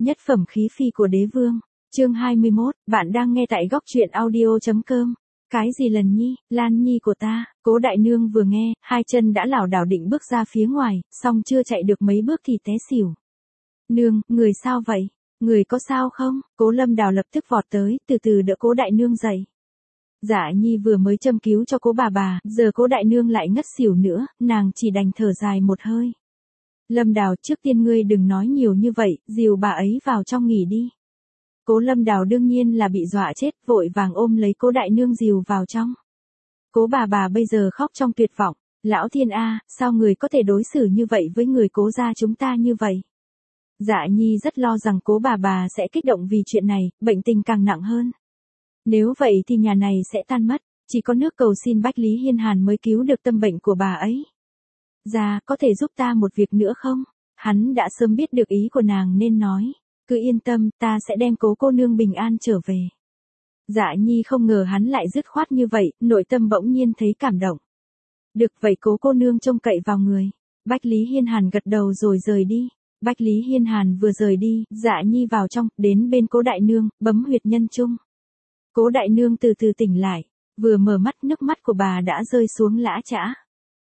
Nhất phẩm khí phi của đế vương. Chương 21, bạn đang nghe tại góc truyện audio.com. Cái gì lần nhi, Lan nhi của ta, Cố đại nương vừa nghe, hai chân đã lảo đảo định bước ra phía ngoài, xong chưa chạy được mấy bước thì té xỉu. Nương, người sao vậy? Người có sao không? Cố Lâm Đào lập tức vọt tới, từ từ đỡ Cố đại nương dậy. Dạ nhi vừa mới châm cứu cho Cố bà, giờ Cố đại nương lại ngất xỉu nữa, nàng chỉ đành thở dài một hơi. Lâm Đào, trước tiên ngươi đừng nói nhiều như vậy, dìu bà ấy vào trong nghỉ đi. Cố Lâm Đào đương nhiên là bị dọa chết, vội vàng ôm lấy Cố đại nương dìu vào trong. Cố bà bây giờ khóc trong tuyệt vọng. Lão thiên a, sao người có thể đối xử như vậy với người Cố gia chúng ta như vậy? Dạ nhi rất lo rằng Cố bà sẽ kích động vì chuyện này, bệnh tình càng nặng hơn. Nếu vậy thì nhà này sẽ tan mất, chỉ có nước cầu xin Bách Lý Hiên Hàn mới cứu được tâm bệnh của bà ấy. Dạ, có thể giúp ta một việc nữa không? Hắn đã sớm biết được ý của nàng nên nói. Cứ yên tâm, ta sẽ đem Cố cô nương bình an trở về. Dạ nhi không ngờ hắn lại dứt khoát như vậy, nội tâm bỗng nhiên thấy cảm động. Được vậy Cố cô nương trông cậy vào người. Bách Lý Hiên Hàn gật đầu rồi rời đi. Bách Lý Hiên Hàn vừa rời đi, Dạ nhi vào trong, đến bên Cố đại nương, bấm huyệt nhân trung. Cố đại nương từ từ tỉnh lại, vừa mở mắt nước mắt của bà đã rơi xuống lã chã.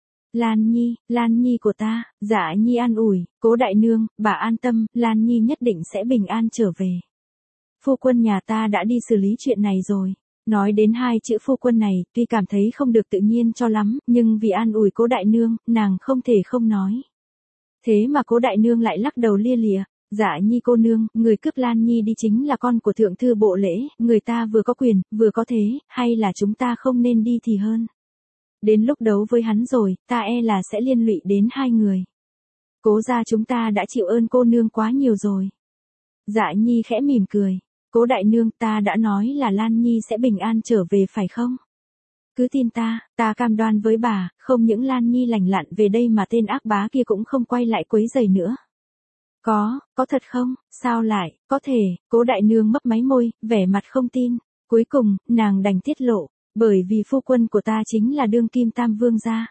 Lan nhi của ta, Dạ nhi an ủi, Cố đại nương, bà an tâm, Lan nhi nhất định sẽ bình an trở về. Phu quân nhà ta đã đi xử lý chuyện này rồi. Nói đến hai chữ phu quân này, tuy cảm thấy không được tự nhiên cho lắm, nhưng vì an ủi Cố đại nương, nàng không thể không nói. Thế mà Cố đại nương lại lắc đầu lia lịa. Dạ nhi cô nương, người cướp Lan nhi đi chính là con của thượng thư bộ lễ, người ta vừa có quyền, vừa có thế, hay là chúng ta không nên đi thì hơn. Đến lúc đấu với hắn rồi, ta e là sẽ liên lụy đến hai người. Cố gia chúng ta đã chịu ơn cô nương quá nhiều rồi. Dạ nhi khẽ mỉm cười. Cố đại nương, ta đã nói là Lan nhi sẽ bình an trở về phải không? Cứ tin ta cam đoan với bà, không những Lan nhi lành lặn về đây mà tên ác bá kia cũng không quay lại quấy rầy nữa. Có thật không? Sao lại, có thể, Cố đại nương mấp máy môi, vẻ mặt không tin. Cuối cùng, nàng đành tiết lộ, bởi vì phu quân của ta chính là đương kim tam vương gia.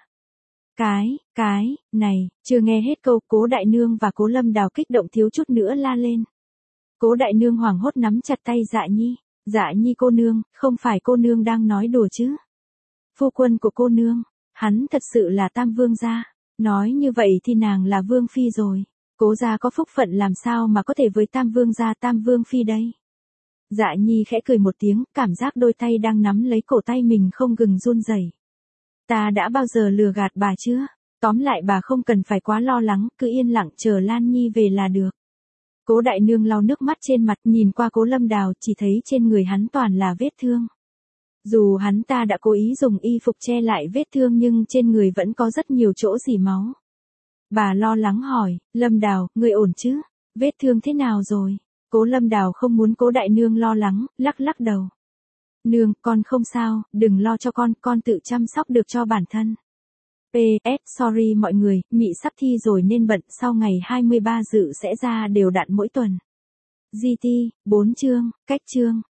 Cái, này, chưa nghe hết câu, Cố đại nương và Cố Lâm Đào kích động thiếu chút nữa la lên. Cố đại nương hoảng hốt nắm chặt tay Dạ nhi cô nương, không phải cô nương đang nói đùa chứ? Phu quân của cô nương, hắn thật sự là tam vương gia. Nói như vậy thì nàng là vương phi rồi. Cố gia có phúc phận làm sao mà có thể với tam vương gia tam vương phi đây? Dạ nhi khẽ cười một tiếng, cảm giác đôi tay đang nắm lấy cổ tay mình không ngừng run rẩy. Ta đã bao giờ lừa gạt bà chưa? Tóm lại bà không cần phải quá lo lắng, cứ yên lặng chờ Lan nhi về là được. Cố đại nương lau nước mắt trên mặt, nhìn qua Cố Lâm Đào, chỉ thấy trên người hắn toàn là vết thương. Dù hắn ta đã cố ý dùng y phục che lại vết thương nhưng trên người vẫn có rất nhiều chỗ rỉ máu. Bà lo lắng hỏi, Lâm Đào, người ổn chứ? Vết thương thế nào rồi? Cố Lâm Đào không muốn Cố đại nương lo lắng, lắc đầu. Nương, con không sao, đừng lo cho con tự chăm sóc được cho bản thân. PS, sorry mọi người, mị sắp thi rồi nên bận, sau ngày 23 dự sẽ ra đều đặn mỗi tuần. GT, 4 chương, cách chương.